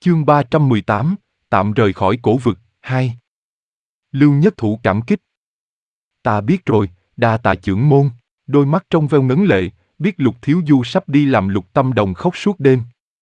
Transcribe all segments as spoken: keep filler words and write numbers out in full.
Chương ba trăm mười tám, tạm rời khỏi cổ vực, hai. Lưu Nhất Thủ cảm kích. Ta biết rồi, đa tạ chưởng môn. Đôi mắt trong veo ngấn lệ, biết Lục Thiếu Du sắp đi làm Lục Tâm Đồng khóc suốt đêm.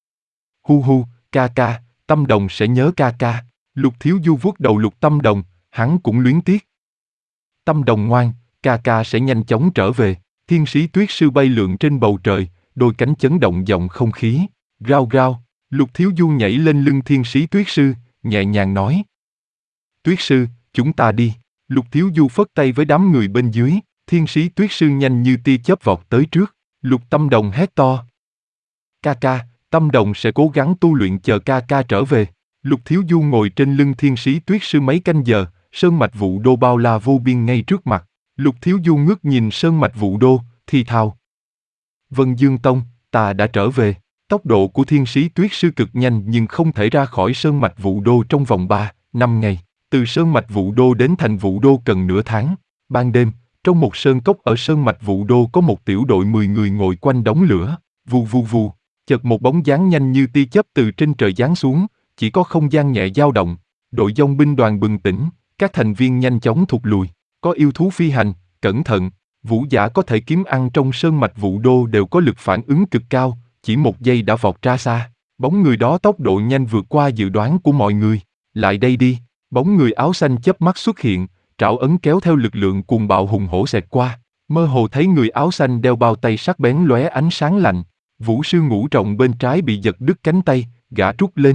Hu hu, ca ca, Tâm Đồng sẽ nhớ ca ca. Lục Thiếu Du vuốt đầu Lục Tâm Đồng, hắn cũng luyến tiếc. Tâm Đồng ngoan, ca ca sẽ nhanh chóng trở về. Thiên sĩ tuyết sư bay lượn trên bầu trời, đôi cánh chấn động giọng không khí. Rao rao, Lục Thiếu Du nhảy lên lưng thiên sĩ tuyết sư, nhẹ nhàng nói. Tuyết sư, chúng ta đi. Lục Thiếu Du phất tay với đám người bên dưới, thiên sĩ tuyết sư nhanh như tia chớp vọt tới trước. Lục Tâm Đồng hét to. Ca ca, Tâm Đồng sẽ cố gắng tu luyện chờ ca ca trở về. Lục Thiếu Du ngồi trên lưng thiên sĩ tuyết sư mấy canh giờ, sơn mạch Vũ Đô bao la vô biên ngay trước mặt. Lục Thiếu Du ngước nhìn sơn mạch Vũ Đô, thì thào. Vân Dương Tông, ta đã trở về. Tốc độ của thiên sĩ tuyết sư cực nhanh nhưng không thể ra khỏi sơn mạch Vũ Đô trong vòng ba, năm ngày. Từ sơn mạch Vũ Đô đến thành Vũ Đô cần nửa tháng. Ban đêm, trong một sơn cốc ở sơn mạch Vũ Đô có một tiểu đội mười người ngồi quanh đống lửa. Vù vù vù, chợt một bóng dáng nhanh như tia chớp từ trên trời giáng xuống, chỉ có không gian nhẹ dao động. Đội dòng binh đoàn bừng tỉnh, các thành viên nhanh chóng thụt lùi. Có yêu thú phi hành, cẩn thận. Vũ giả có thể kiếm ăn trong sơn mạch Vũ Đô đều có lực phản ứng cực cao, chỉ một giây đã vọt ra xa. Bóng người đó tốc độ nhanh vượt qua dự đoán của mọi người. Lại đây đi. Bóng người áo xanh chớp mắt xuất hiện, trảo ấn kéo theo lực lượng cuồng bạo hùng hổ xẹt qua. Mơ hồ thấy người áo xanh đeo bao tay sắc bén lóe ánh sáng lạnh. Vũ sư ngũ trọng bên trái bị giật đứt cánh tay, gã trút lên.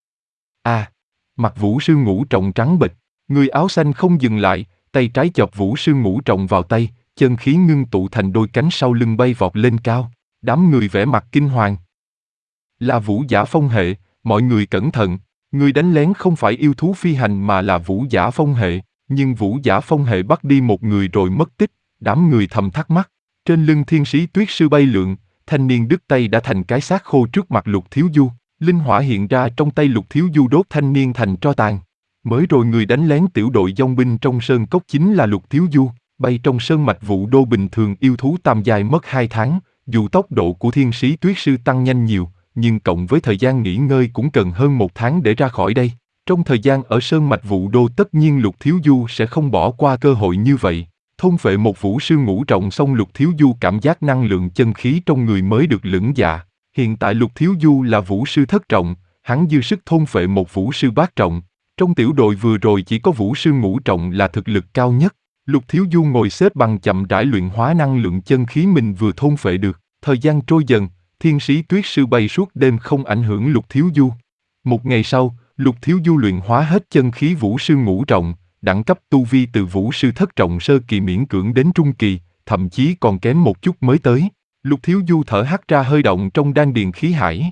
À, mặt vũ sư ngũ trọng trắng bệch. Người áo xanh không dừng lại, tay trái chộp vũ sư ngũ trọng vào tay, chân khí ngưng tụ thành đôi cánh sau lưng bay vọt lên cao. Đám người vẻ mặt kinh hoàng. Là vũ giả phong hệ, mọi người cẩn thận. Người đánh lén không phải yêu thú phi hành mà là vũ giả phong hệ, nhưng vũ giả phong hệ bắt đi một người rồi mất tích. Đám người thầm thắc mắc. Trên lưng thiên sĩ tuyết sư bay lượn, thanh niên đứt tay đã thành cái xác khô trước mặt Lục Thiếu Du. Linh hỏa hiện ra trong tay Lục Thiếu Du đốt thanh niên thành tro tàn. Mới rồi người đánh lén tiểu đội dòng binh trong sơn cốc chính là Lục Thiếu Du. Bay trong sơn mạch Vũ Đô bình thường yêu thú tam giai mất hai tháng. Dù tốc độ của thiên sĩ tuyết sư tăng nhanh nhiều, nhưng cộng với thời gian nghỉ ngơi cũng cần hơn một tháng để ra khỏi đây. Trong thời gian ở sơn mạch Vũ Đô tất nhiên Lục Thiếu Du sẽ không bỏ qua cơ hội như vậy. Thôn phệ một vũ sư ngũ trọng xong Lục Thiếu Du cảm giác năng lượng chân khí trong người mới được lững dạ. Hiện tại Lục Thiếu Du là vũ sư thất trọng, hắn dư sức thôn phệ một vũ sư bát trọng. Trong tiểu đội vừa rồi chỉ có vũ sư ngũ trọng là thực lực cao nhất. Lục Thiếu Du ngồi xếp bằng chậm rãi luyện hóa năng lượng chân khí mình vừa thôn phệ được. Thời gian trôi dần, thiên sĩ tuyết sư bay suốt đêm không ảnh hưởng Lục Thiếu Du. Một ngày sau, Lục Thiếu Du luyện hóa hết chân khí vũ sư ngũ trọng, đẳng cấp tu vi từ vũ sư thất trọng sơ kỳ miễn cưỡng đến trung kỳ, thậm chí còn kém một chút mới tới. Lục Thiếu Du thở hắt ra hơi động trong đan điền khí hải.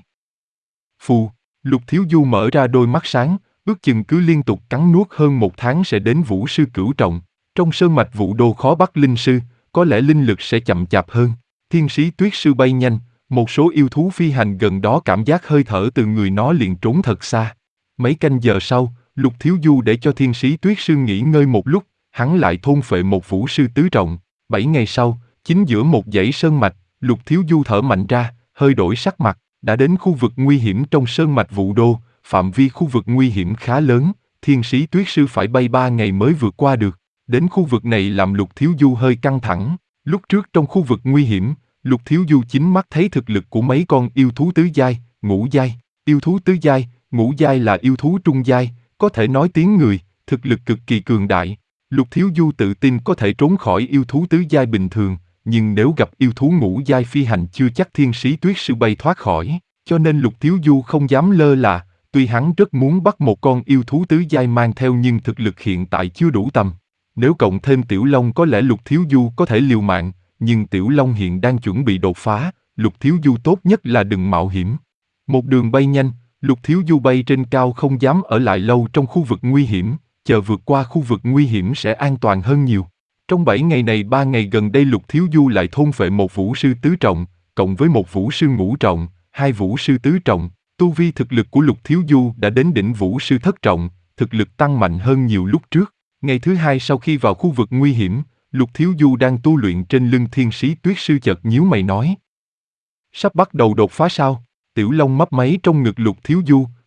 Phù, Lục Thiếu Du mở ra đôi mắt sáng, ước chừng cứ liên tục cắn nuốt hơn một tháng sẽ đến vũ sư cửu trọng. Trong sơn mạch Vũ Đô khó bắt linh sư, có lẽ linh lực sẽ chậm chạp hơn. Thiên sĩ tuyết sư bay nhanh, một số yêu thú phi hành gần đó cảm giác hơi thở từ người nó liền trốn thật xa. Mấy canh giờ sau, Lục Thiếu Du để cho thiên sĩ tuyết sư nghỉ ngơi một lúc, hắn lại thôn phệ một vũ sư tứ trọng. Bảy ngày sau, chính giữa một dãy sơn mạch, Lục Thiếu Du thở mạnh ra, hơi đổi sắc mặt, đã đến khu vực nguy hiểm trong sơn mạch Vũ Đô, phạm vi khu vực nguy hiểm khá lớn, thiên sĩ tuyết sư phải bay ba ngày mới vượt qua được. Đến khu vực này làm Lục Thiếu Du hơi căng thẳng. Lúc trước trong khu vực nguy hiểm, Lục Thiếu Du chính mắt thấy thực lực của mấy con yêu thú tứ giai, ngũ giai. Yêu thú tứ giai, ngũ giai là yêu thú trung giai, có thể nói tiếng người, thực lực cực kỳ cường đại. Lục Thiếu Du tự tin có thể trốn khỏi yêu thú tứ giai bình thường, nhưng nếu gặp yêu thú ngũ giai phi hành chưa chắc thiên sĩ tuyết sư bay thoát khỏi. Cho nên Lục Thiếu Du không dám lơ là, tuy hắn rất muốn bắt một con yêu thú tứ giai mang theo nhưng thực lực hiện tại chưa đủ tầm. Nếu cộng thêm Tiểu Long có lẽ Lục Thiếu Du có thể liều mạng, nhưng Tiểu Long hiện đang chuẩn bị đột phá, Lục Thiếu Du tốt nhất là đừng mạo hiểm. Một đường bay nhanh, Lục Thiếu Du bay trên cao không dám ở lại lâu trong khu vực nguy hiểm, chờ vượt qua khu vực nguy hiểm sẽ an toàn hơn nhiều. Trong bảy ngày này ba ngày gần đây Lục Thiếu Du lại thôn phệ một vũ sư tứ trọng, cộng với một vũ sư ngũ trọng, hai vũ sư tứ trọng. Tu vi thực lực của Lục Thiếu Du đã đến đỉnh vũ sư thất trọng, thực lực tăng mạnh hơn nhiều lúc trước. Ngày thứ hai sau khi vào khu vực nguy hiểm, Lục Thiếu Du đang tu luyện trên lưng thiên sĩ tuyết sư chợt nhíu mày nói. Sắp bắt đầu đột phá sao? Tiểu Long mấp máy trong ngực Lục Thiếu Du,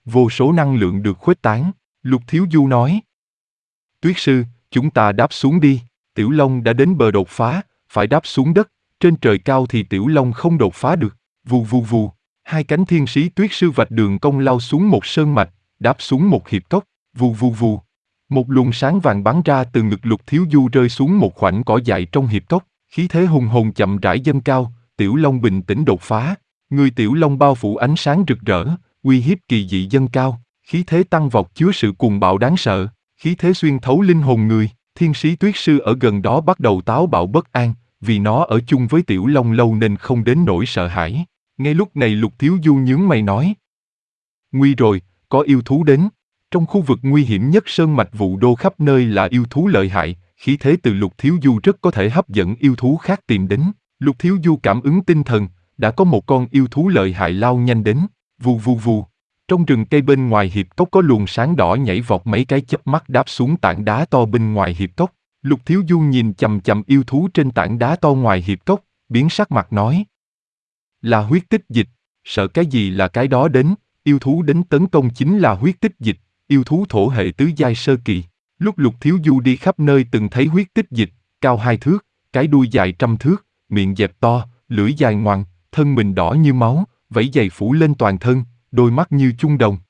vô số năng lượng được khuếch tán. Lục Thiếu Du nói. Tuyết sư, chúng ta đáp xuống đi. Tiểu Long đã đến bờ đột phá, phải đáp xuống đất. Trên trời cao thì Tiểu Long không đột phá được. Vù vù vù, hai cánh thiên sĩ tuyết sư vạch đường cong lao xuống một sơn mạch, đáp xuống một hiệp cốc. Vù vù vù. Một luồng sáng vàng bắn ra từ ngực Lục Thiếu Du rơi xuống một khoảnh cỏ dại trong hiệp cốc. Khí thế hùng hồn chậm rãi dâng cao, Tiểu Long bình tĩnh đột phá. Người Tiểu Long bao phủ ánh sáng rực rỡ, uy hiếp kỳ dị dâng cao, khí thế tăng vọt chứa sự cuồng bạo đáng sợ, khí thế xuyên thấu linh hồn người. Thiên sĩ tuyết sư ở gần đó bắt đầu táo bạo bất an, vì nó ở chung với Tiểu Long lâu nên không đến nỗi sợ hãi. Ngay lúc này Lục Thiếu Du nhướng mày nói. Nguy rồi, có yêu thú đến. Trong khu vực nguy hiểm nhất sơn mạch Vũ Đô khắp nơi là yêu thú lợi hại, khí thế từ Lục Thiếu Du rất có thể hấp dẫn yêu thú khác tìm đến. Lục Thiếu Du cảm ứng tinh thần, đã có một con yêu thú lợi hại lao nhanh đến. Vù vù vù. Trong rừng cây bên ngoài hiệp cốc có luồng sáng đỏ nhảy vọt mấy cái chớp mắt đáp xuống tảng đá to bên ngoài hiệp cốc. Lục Thiếu Du nhìn chằm chằm yêu thú trên tảng đá to ngoài hiệp cốc, biến sắc mặt nói. Là huyết tích dịch, sợ cái gì là cái đó đến, yêu thú đến tấn công chính là huyết tích dịch, yêu thú thổ hệ tứ giai sơ kỳ. Lúc Lục Thiếu Du đi khắp nơi từng thấy huyết tích dịch, cao hai thước, cái đuôi dài trăm thước, miệng dẹp to, lưỡi dài ngoằn, thân mình đỏ như máu, vảy dày phủ lên toàn thân, đôi mắt như chung đồng.